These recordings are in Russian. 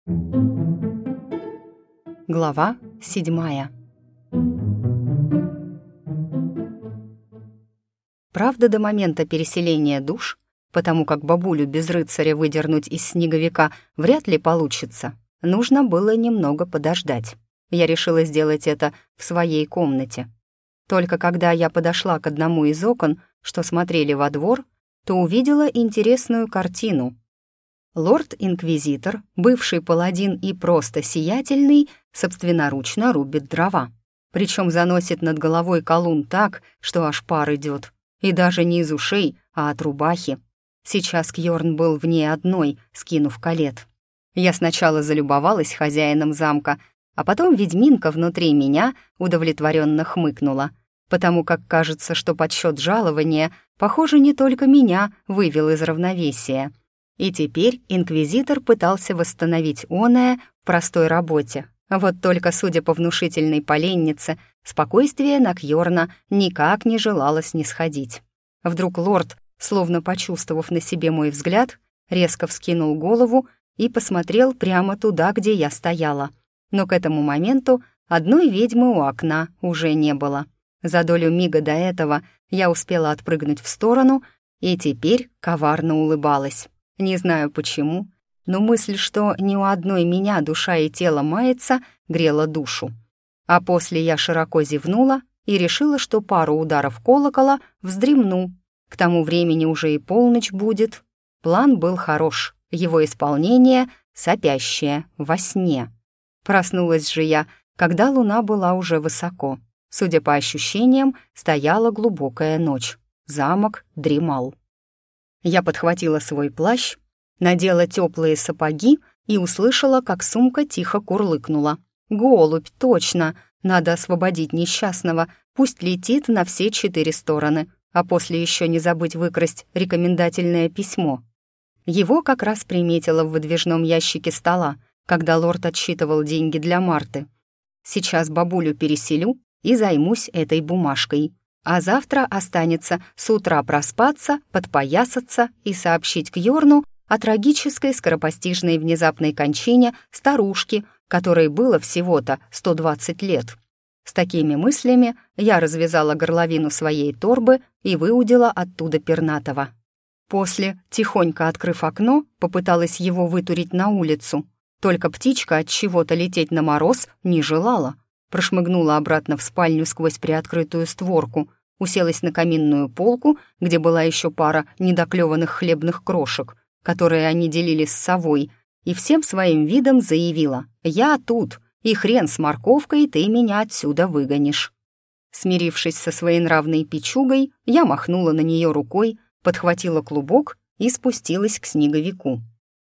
Глава 7. Правда, до момента переселения душ, потому как бабулю без рыцаря выдернуть из снеговика вряд ли получится, нужно было немного подождать. Я решила сделать это в своей комнате. Только когда я подошла к одному из окон, что смотрели во двор, то увидела интересную картину. Лорд-инквизитор, бывший паладин и просто сиятельный, собственноручно рубит дрова. Причем заносит над головой колун так, что аж пар идет. И даже не из ушей, а от рубахи. Сейчас Кьорн был в ней одной, скинув колет. Я сначала залюбовалась хозяином замка, а потом ведьминка внутри меня удовлетворенно хмыкнула, потому как кажется, что подсчет жалования, похоже, не только меня вывел из равновесия. И теперь инквизитор пытался восстановить оное в простой работе. Вот только, судя по внушительной поленнице, спокойствие на Кьорна никак не желало снисходить. Вдруг лорд, словно почувствовав на себе мой взгляд, резко вскинул голову и посмотрел прямо туда, где я стояла. Но к этому моменту одной ведьмы у окна уже не было. За долю мига до этого я успела отпрыгнуть в сторону и теперь коварно улыбалась. Не знаю почему, но мысль, что ни у одной меня душа и тело мается, грела душу. А после я широко зевнула и решила, что пару ударов колокола вздремну. К тому времени уже и полночь будет. План был хорош, его исполнение — сопящее, во сне. Проснулась же я, когда луна была уже высоко. Судя по ощущениям, стояла глубокая ночь. Замок дремал. Я подхватила свой плащ, надела теплые сапоги и услышала, как сумка тихо курлыкнула. «Голубь, точно! Надо освободить несчастного, пусть летит на все 4 стороны, а после еще не забыть выкрасть рекомендательное письмо». Его как раз приметила в выдвижном ящике стола, когда лорд отсчитывал деньги для Марты. Сейчас бабулю переселю и займусь этой бумажкой. А завтра останется с утра проспаться, подпоясаться и сообщить Кьорну о трагической скоропостижной внезапной кончине старушки, которой было всего-то 120 лет. С такими мыслями я развязала горловину своей торбы и выудила оттуда пернатого. После, тихонько открыв окно, попыталась его вытурить на улицу. Только птичка от чего-то лететь на мороз не желала. Прошмыгнула обратно в спальню сквозь приоткрытую створку, уселась на каминную полку, где была еще пара недоклеванных хлебных крошек, которые они делили с совой, и всем своим видом заявила: «Я тут, и хрен с морковкой ты меня отсюда выгонишь». Смирившись со своенравной печугой, я махнула на нее рукой, подхватила клубок и спустилась к снеговику.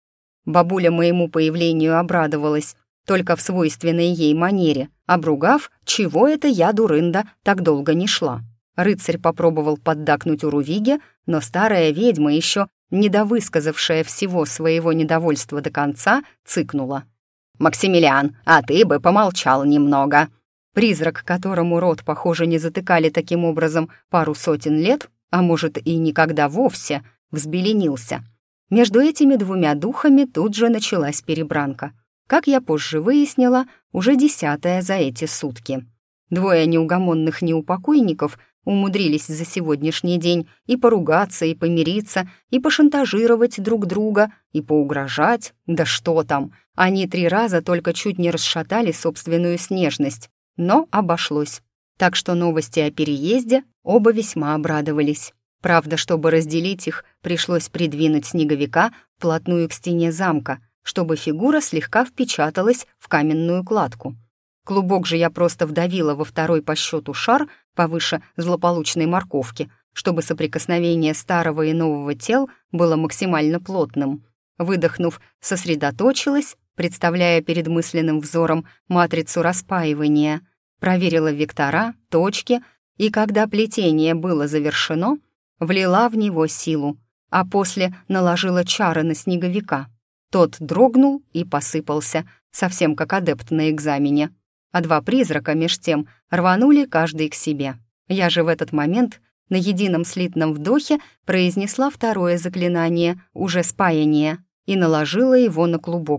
Бабуля моему появлению обрадовалась, только в свойственной ей манере, обругав, чего это я, дурында, так долго не шла. Рыцарь попробовал поддакнуть Урувиге, но старая ведьма, еще недовысказавшая всего своего недовольства до конца, цыкнула. «Максимилиан, а ты бы помолчал немного». Призрак, которому рот, похоже, не затыкали таким образом пару сотен лет, а может и никогда вовсе, взбеленился. Между этими двумя духами тут же началась перебранка. Как я позже выяснила, уже 10-я за эти сутки. Двое неугомонных неупокойников умудрились за сегодняшний день и поругаться, и помириться, и пошантажировать друг друга, и поугрожать. Да что там, они 3 раза только чуть не расшатали собственную снежность, но обошлось. Так что новости о переезде оба весьма обрадовались. Правда, чтобы разделить их, пришлось придвинуть снеговика вплотную к стене замка, чтобы фигура слегка впечаталась в каменную кладку. Клубок же я просто вдавила во второй по счету шар повыше злополучной морковки, чтобы соприкосновение старого и нового тел было максимально плотным. Выдохнув, сосредоточилась, представляя перед мысленным взором матрицу распаивания, проверила вектора, точки, и когда плетение было завершено, влила в него силу, а после наложила чары на снеговика. Тот дрогнул и посыпался, совсем как адепт на экзамене. А 2 призрака меж тем рванули каждый к себе. Я же в этот момент на едином слитном вдохе произнесла второе заклинание, уже спаяние, и наложила его на клубок.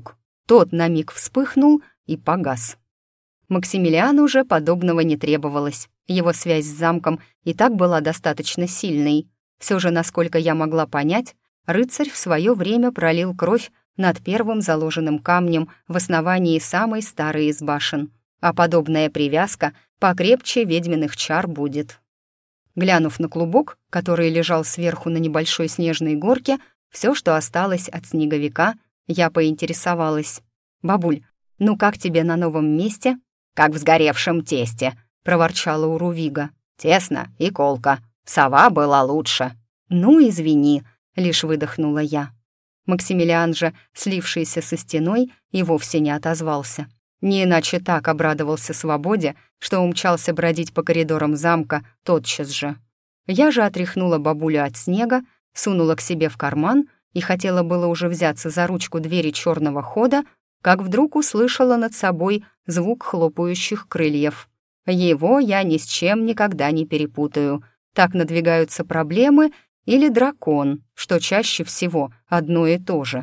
Тот на миг вспыхнул и погас. Максимилиану же подобного не требовалось. Его связь с замком и так была достаточно сильной. Все же, насколько я могла понять, рыцарь в свое время пролил кровь над первым заложенным камнем в основании самой старой из башен, а подобная привязка покрепче ведьминых чар будет. Глянув на клубок, который лежал сверху на небольшой снежной горке, все, что осталось от снеговика, я поинтересовалась. «Бабуль, ну как тебе на новом месте?» «Как в сгоревшем тесте», — проворчала Урувига. «Тесно и колко. Сова была лучше». «Ну, извини», — лишь выдохнула я. Максимилиан же, слившийся со стеной, и вовсе не отозвался. Не иначе так обрадовался свободе, что умчался бродить по коридорам замка тотчас же. Я же отряхнула бабулю от снега, сунула к себе в карман и хотела было уже взяться за ручку двери черного хода, как вдруг услышала над собой звук хлопающих крыльев. Его я ни с чем никогда не перепутаю. Так надвигаются проблемы или дракон, что чаще всего одно и то же.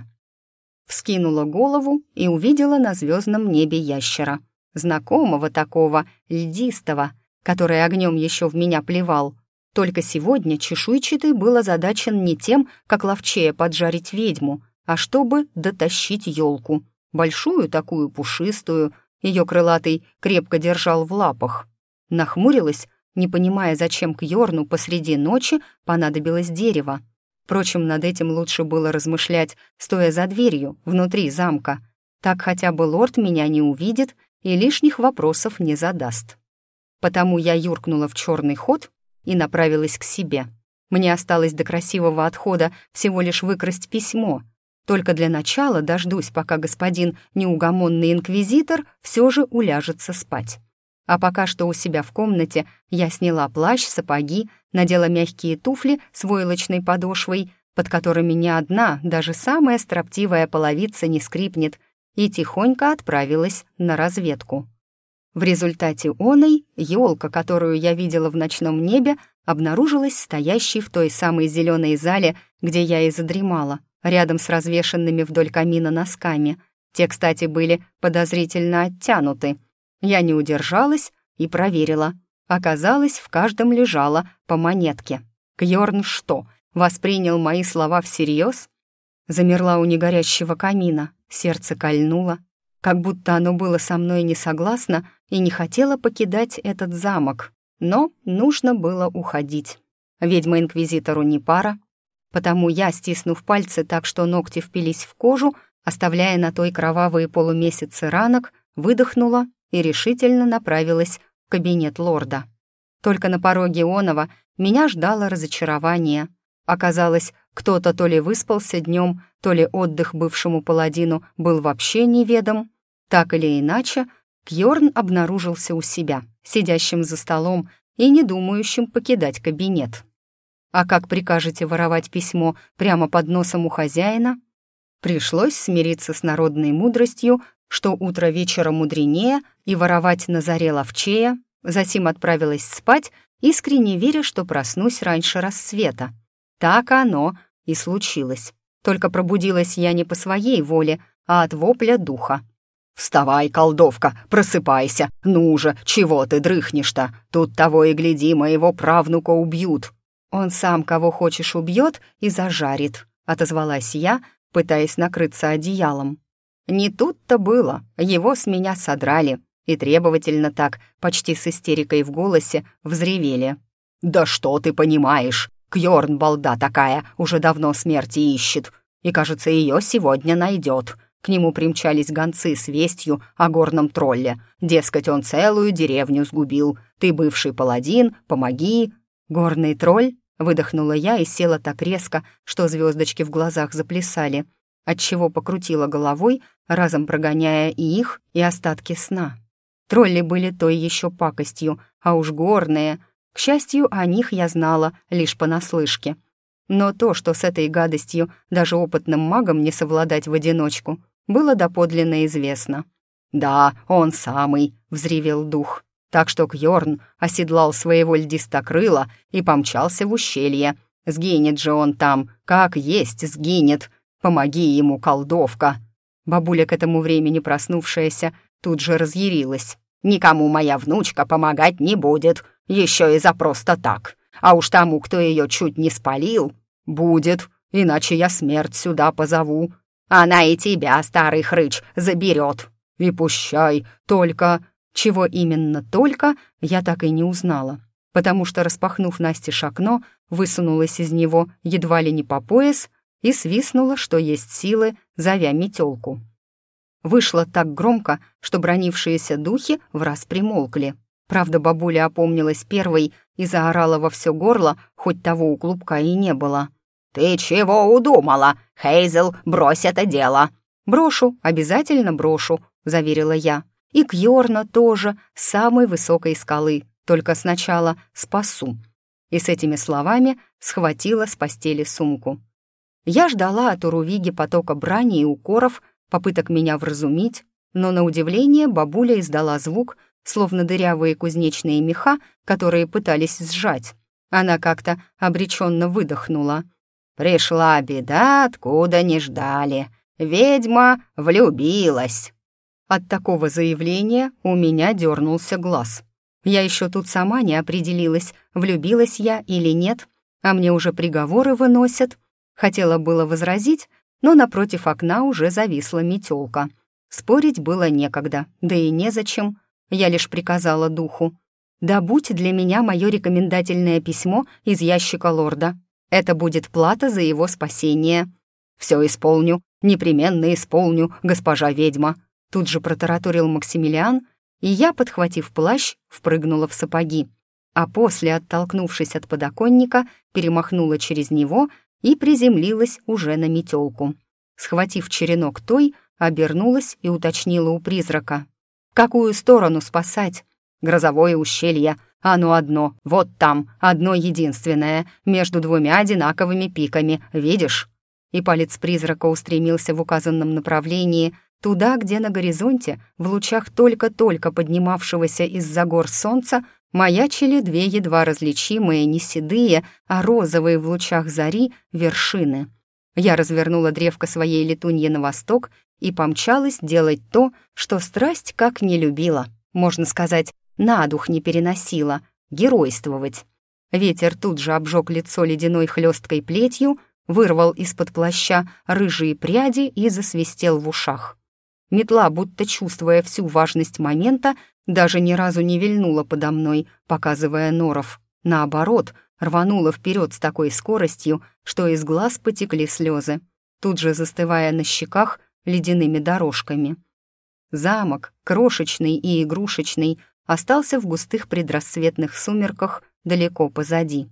Вскинула голову и увидела на звездном небе ящера. Знакомого такого, льдистого, который огнем еще в меня плевал. Только сегодня чешуйчатый был озадачен не тем, как ловчее поджарить ведьму, а чтобы дотащить елку. Большую такую, пушистую, ее крылатый крепко держал в лапах. Нахмурилась, не понимая, зачем Кьорну посреди ночи понадобилось дерево. Впрочем, над этим лучше было размышлять, стоя за дверью, внутри замка. Так хотя бы лорд меня не увидит и лишних вопросов не задаст. Потому я юркнула в черный ход и направилась к себе. Мне осталось до красивого отхода всего лишь выкрасть письмо. Только для начала дождусь, пока господин неугомонный инквизитор все же уляжется спать. А пока что у себя в комнате я сняла плащ, сапоги, надела мягкие туфли с войлочной подошвой, под которыми ни одна, даже самая строптивая половица не скрипнет, и тихонько отправилась на разведку. В результате оной елка, которую я видела в ночном небе, обнаружилась стоящей в той самой зеленой зале, где я и задремала, рядом с развешанными вдоль камина носками. Те, кстати, были подозрительно оттянуты. Я не удержалась и проверила. Оказалось, в каждом лежало по монетке. Кьорн что, воспринял мои слова всерьез? Замерла у негорящего камина, сердце кольнуло, как будто оно было со мной не согласно и не хотело покидать этот замок. Но нужно было уходить. Ведьма-инквизитору не пара, потому я, стиснув пальцы так, что ногти впились в кожу, оставляя на той кровавые полумесяцы ранок, выдохнула и решительно направилась в кабинет лорда. Только на пороге оного меня ждало разочарование. Оказалось, кто-то то ли выспался днем, то ли отдых бывшему паладину был вообще неведом. Так или иначе, Кьорн обнаружился у себя, сидящим за столом и не думающим покидать кабинет. А как прикажете воровать письмо прямо под носом у хозяина? Пришлось смириться с народной мудростью, что утро вечера мудренее, и воровать на заре ловчее. Затем отправилась спать, искренне веря, что проснусь раньше рассвета. Так оно и случилось. Только пробудилась я не по своей воле, а от вопля духа. «Вставай, колдовка, просыпайся! Ну же, чего ты дрыхнешь-то? Тут того и гляди, моего правнука убьют!» «Он сам кого хочешь убьет и зажарит», — отозвалась я, пытаясь накрыться одеялом. Не тут-то было, его с меня содрали, и требовательно так, почти с истерикой в голосе, взревели. «Да что ты понимаешь? Кьорн, балда такая, уже давно смерти ищет, и, кажется, ее сегодня найдет». К нему примчались гонцы с вестью о горном тролле. Дескать, он целую деревню сгубил. Ты бывший паладин, помоги. «Горный тролль?» — выдохнула я и села так резко, что звездочки в глазах заплясали, отчего покрутила головой, разом прогоняя и их, и остатки сна. Тролли были той еще пакостью, а уж горные. К счастью, о них я знала лишь понаслышке. Но то, что с этой гадостью даже опытным магам не совладать в одиночку, было доподлинно известно. «Да, он самый», — взревел дух. Так что Кьорн оседлал своего льдистокрыла и помчался в ущелье. Сгинет же он там, как есть сгинет. Помоги ему, колдовка. Бабуля, к этому времени проснувшаяся, тут же разъярилась. «Никому моя внучка помогать не будет, еще и за просто так. А уж тому, кто ее чуть не спалил, будет, иначе я смерть сюда позову. Она и тебя, старый хрыч, заберет. И пущай, только...» Чего именно «только» я так и не узнала, потому что, распахнув настежь окно, высунулась из него едва ли не по пояс и свистнула, что есть силы, зовя метелку. Вышло так громко, что бранившиеся духи враз примолкли. Правда, бабуля опомнилась первой и заорала во все горло, хоть того у клубка и не было. «Ты чего удумала? Хейзел, брось это дело!» «Брошу, обязательно брошу», — заверила я. «И Кьорна тоже, с самой высокой скалы, только сначала спасу». И с этими словами схватила с постели сумку. Я ждала от Урувиги потока брани и укоров, попыток меня вразумить, но, на удивление, бабуля издала звук, словно дырявые кузнечные меха, которые пытались сжать. Она как-то обреченно выдохнула. «Пришла беда, откуда не ждали. Ведьма влюбилась». От такого заявления у меня дернулся глаз. Я еще тут сама не определилась, влюбилась я или нет, а мне уже приговоры выносят. Хотела было возразить, но напротив окна уже зависла метелка. Спорить было некогда, да и незачем. Я лишь приказала духу: «Добудь для меня мое рекомендательное письмо из ящика лорда. Это будет плата за его спасение». «Все исполню, непременно исполню, госпожа ведьма», тут же протараторил Максимилиан, и я, подхватив плащ, впрыгнула в сапоги, а после, оттолкнувшись от подоконника, перемахнула через него и приземлилась уже на метелку. Схватив черенок той, обернулась и уточнила у призрака: «В какую сторону спасать?» «Грозовое ущелье. Оно одно, вот там, одно единственное, между двумя одинаковыми пиками, видишь?» И палец призрака устремился в указанном направлении, туда, где на горизонте, в лучах только-только поднимавшегося из-за гор солнца, маячили две едва различимые, не седые, а розовые в лучах зари вершины. Я развернула древко своей летуньи на восток и помчалась делать то, что страсть как не любила, можно сказать, на дух не переносила, геройствовать. Ветер тут же обжег лицо ледяной хлесткой плетью, вырвал из-под плаща рыжие пряди и засвистел в ушах. Метла, будто чувствуя всю важность момента, даже ни разу не вильнула подо мной, показывая норов. Наоборот, рванула вперед с такой скоростью, что из глаз потекли слезы, тут же застывая на щеках ледяными дорожками. Замок, крошечный и игрушечный, остался в густых предрассветных сумерках далеко позади.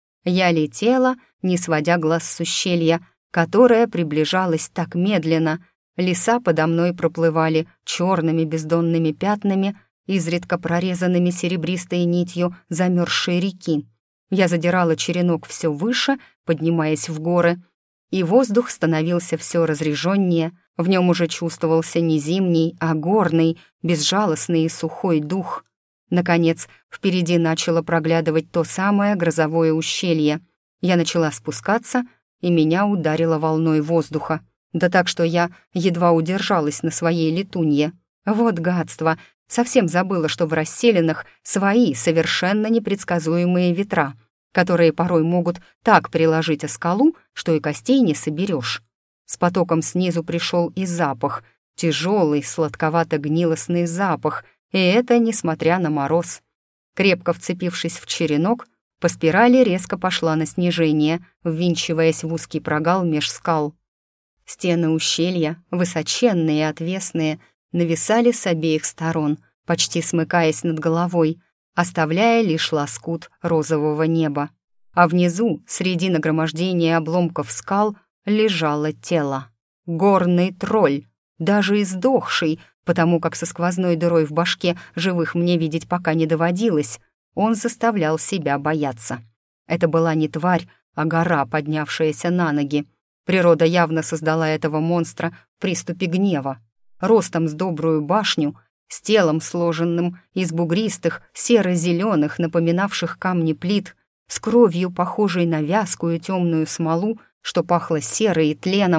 Я летела, не сводя глаз с ущелья, которое приближалось так медленно. Леса подо мной проплывали черными бездонными пятнами, изредка прорезанными серебристой нитью замерзшей реки. Я задирала черенок все выше, поднимаясь в горы, и воздух становился все разреженнее, в нем уже чувствовался не зимний, а горный, безжалостный и сухой дух. Наконец, впереди начало проглядывать то самое грозовое ущелье. Я начала спускаться, и меня ударило волной воздуха. Да так, что я едва удержалась на своей летунье. Вот гадство! Совсем забыла, что в расселенных свои совершенно непредсказуемые ветра, которые порой могут так приложить о скалу, что и костей не соберешь. С потоком снизу пришел и запах, тяжелый, сладковато-гнилостный запах, и это несмотря на мороз. Крепко вцепившись в черенок, по спирали резко пошла на снижение, ввинчиваясь в узкий прогал меж скал. Стены ущелья, высоченные и отвесные, нависали с обеих сторон, почти смыкаясь над головой, оставляя лишь лоскут розового неба. А внизу, среди нагромождения обломков скал, лежало тело. Горный тролль, даже издохший, потому как со сквозной дырой в башке живых мне видеть пока не доводилось, он заставлял себя бояться. Это была не тварь, а гора, поднявшаяся на ноги. Природа явно создала этого монстра в приступе гнева. Ростом с добрую башню, с телом, сложенным из бугристых, серо-зеленых, напоминавших камни плит, с кровью, похожей на вязкую темную смолу, что пахло серой и тленом,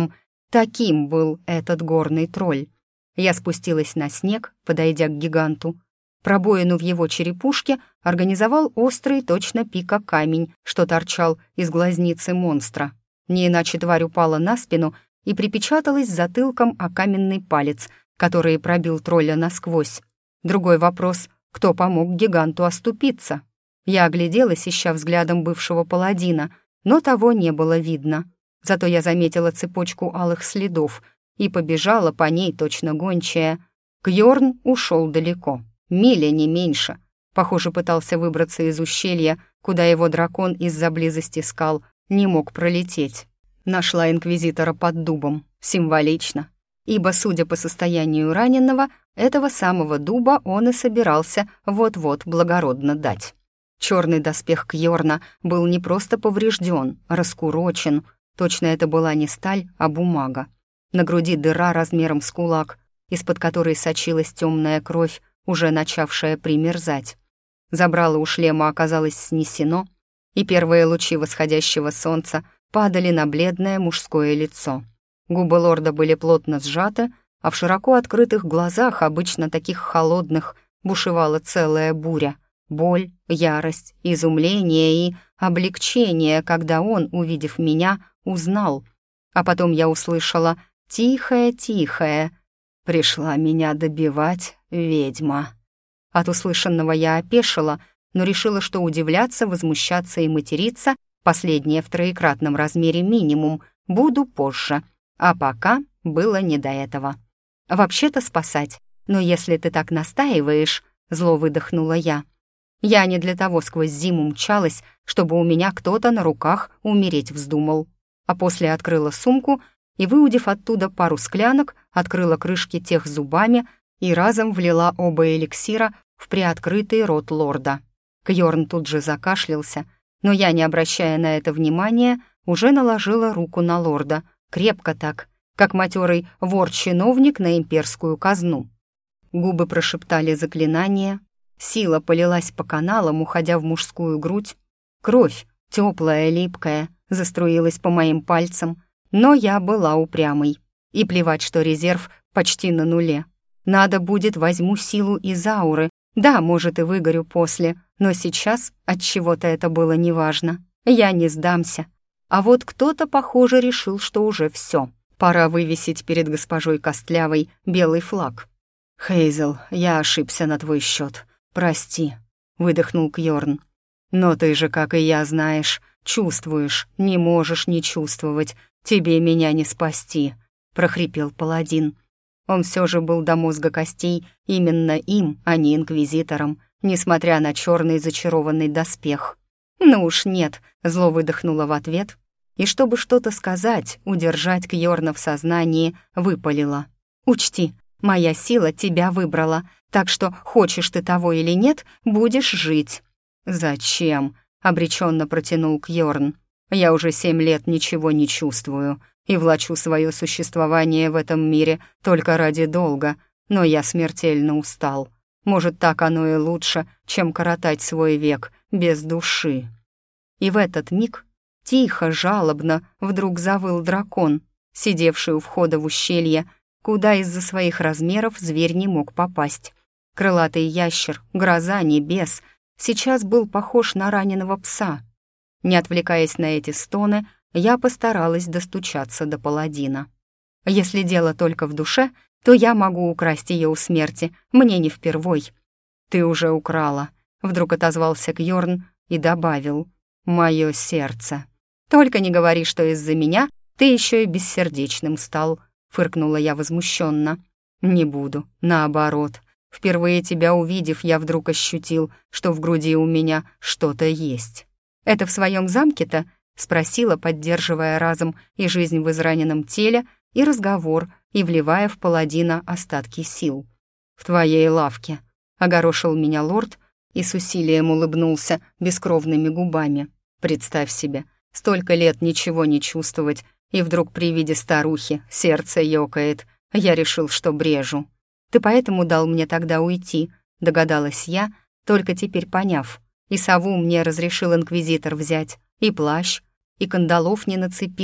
Таким был этот горный тролль. Я спустилась на снег, подойдя к гиганту. Пробоину в его черепушке организовал острый, точно пика камень, что торчал из глазницы монстра. Не иначе тварь упала на спину и припечаталась затылком о каменный палец, который пробил тролля насквозь. Другой вопрос — кто помог гиганту оступиться? Я огляделась, ища взглядом бывшего паладина, но того не было видно. Зато я заметила цепочку алых следов и побежала по ней, точно гончая. Кьорн ушел далеко, миля не меньше. Похоже, пытался выбраться из ущелья, куда его дракон из-за близости скал не мог пролететь. Нашла инквизитора под дубом, символично, ибо, судя по состоянию раненого, этого самого дуба он и собирался вот-вот благородно дать. Черный доспех Кьорна был не просто поврежден, раскурочен. Точно это была не сталь, а бумага. На груди дыра размером с кулак, из-под которой сочилась темная кровь, уже начавшая примерзать. Забрало у шлема оказалось снесено, и первые лучи восходящего солнца падали на бледное мужское лицо. Губы лорда были плотно сжаты, а в широко открытых глазах, обычно таких холодных, бушевала целая буря. Боль, ярость, изумление и облегчение, когда он, увидев меня, узнал. А потом я услышала «тихое-тихое». «Пришла меня добивать ведьма». От услышанного я опешила, но решила, что удивляться, возмущаться и материться, последнее в троекратном размере минимум, буду позже. А пока было не до этого. «Вообще-то спасать, но если ты так настаиваешь», — зло выдохнула я. «Я не для того сквозь зиму мчалась, чтобы у меня кто-то на руках умереть вздумал». А после открыла сумку и, выудив оттуда пару склянок, открыла крышки тех зубами и разом влила оба эликсира в приоткрытый рот лорда. Кьорн тут же закашлялся, но я, не обращая на это внимания, уже наложила руку на лорда, крепко так, как матерый вор-чиновник на имперскую казну. Губы прошептали заклинание, сила полилась по каналам, уходя в мужскую грудь. Кровь, теплая, липкая, заструилась по моим пальцам, но я была упрямой. И плевать, что резерв почти на нуле. Надо будет, возьму силу из ауры. Да, может, и выгорю после, но сейчас от чего-то это было неважно. Я не сдамся. А вот кто-то, похоже, решил, что уже все. Пора вывесить перед госпожой Костлявой белый флаг. «Хейзел, я ошибся на твой счет. Прости», — выдохнул Кьорн. «Но ты же, как и я, знаешь, чувствуешь, не можешь не чувствовать. Тебе меня не спасти», — прохрипел паладин. Он все же был до мозга костей именно им, а не инквизитором, несмотря на черный зачарованный доспех. «Ну уж нет», — зло выдохнула в ответ, и чтобы что-то сказать, удержать Кьорна в сознании, выпалила. «Учти, моя сила тебя выбрала, так что, хочешь ты того или нет, будешь жить». «Зачем?» — обреченно протянул Кьорн. «Я уже 7 лет ничего не чувствую и влачу свое существование в этом мире только ради долга, но я смертельно устал. Может, так оно и лучше, чем коротать свой век без души». И в этот миг тихо, жалобно вдруг завыл дракон, сидевший у входа в ущелье, куда из-за своих размеров зверь не мог попасть. Крылатый ящер, гроза небес, сейчас был похож на раненого пса. Не отвлекаясь на эти стоны, я постаралась достучаться до паладина. «Если дело только в душе, то я могу украсть ее у смерти, мне не впервой». «Ты уже украла», — вдруг отозвался Кьорн и добавил. «Мое сердце». «Только не говори, что из-за меня ты еще и бессердечным стал», — фыркнула я возмущенно. «Не буду, наоборот. Впервые тебя увидев, я вдруг ощутил, что в груди у меня что-то есть». «Это в своем замке-то?» — спросила, поддерживая разом и жизнь в израненном теле, и разговор, и вливая в паладина остатки сил. «В твоей лавке», — огорошил меня лорд и с усилием улыбнулся бескровными губами. «Представь себе, столько лет ничего не чувствовать, и вдруг при виде старухи сердце ёкает. Я решил, что брежу». «Ты поэтому дал мне тогда уйти», — догадалась я, только теперь поняв. И сову мне разрешил инквизитор взять, и плащ, и кандалов не нацепил.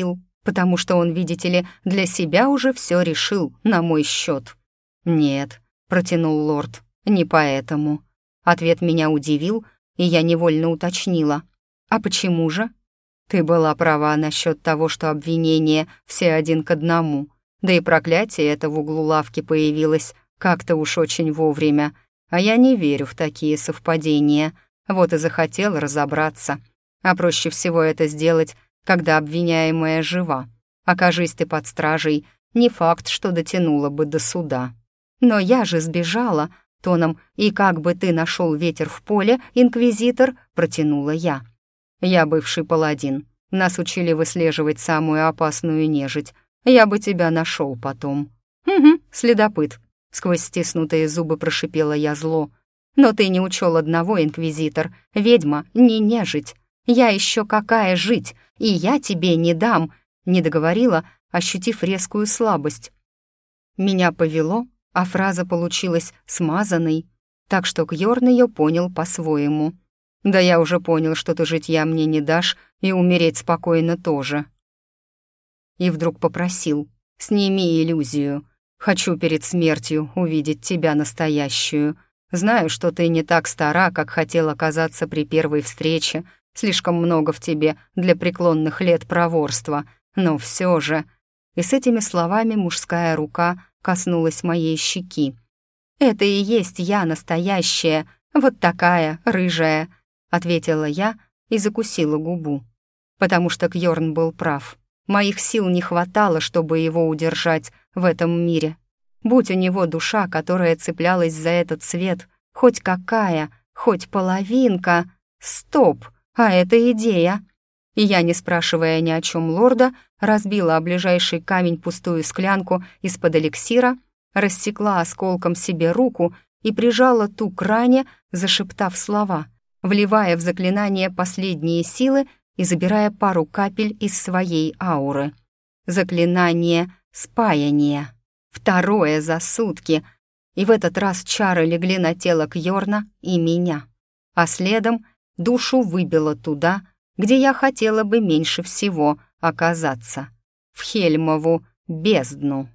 потому что он, видите ли, для себя уже все решил на мой счет. «Нет», — протянул лорд, — «не поэтому». Ответ меня удивил, и я невольно уточнила. «А почему же?» «Ты была права насчет того, что обвинения все один к одному. Да и проклятие это в углу лавки появилось как-то уж очень вовремя. А я не верю в такие совпадения. Вот и захотел разобраться. А проще всего это сделать, когда обвиняемая жива. Окажись ты под стражей, не факт, что дотянула бы до суда. Но я же сбежала», тоном «И как бы ты нашел ветер в поле, инквизитор», протянула я. «Я бывший паладин. Нас учили выслеживать самую опасную нежить. Я бы тебя нашел потом». «Угу, следопыт», — сквозь стиснутые зубы прошипела я зло. «Но ты не учел одного, инквизитор. Ведьма не нежить. Я еще какая жить, и я тебе не дам», — не договорила, ощутив резкую слабость. Меня повело, а фраза получилась смазанной, так что Кьорн ее понял по-своему. «Да я уже понял, что ты житья мне не дашь, и умереть спокойно тоже». И вдруг попросил: «Сними иллюзию. Хочу перед смертью увидеть тебя настоящую. Знаю, что ты не так стара, как хотела казаться при первой встрече. Слишком много в тебе для преклонных лет проворства, но все же...» И с этими словами мужская рука коснулась моей щеки. «Это и есть я настоящая, вот такая, рыжая», — ответила я и закусила губу. Потому что Кьорн был прав. Моих сил не хватало, чтобы его удержать в этом мире. Будь у него душа, которая цеплялась за этот свет, хоть какая, хоть половинка. Стоп, а это идея. И я, не спрашивая ни о чем лорда, разбила о ближайший камень пустую склянку из-под эликсира, рассекла осколком себе руку и прижала ту к ране, зашептав слова, вливая в заклинание последние силы и забирая пару капель из своей ауры. Заклинание спаяния. Второе за сутки. И в этот раз чары легли на тело Кьорна и меня. А следом душу выбило туда, где я хотела бы меньше всего оказаться, в Хельмову бездну.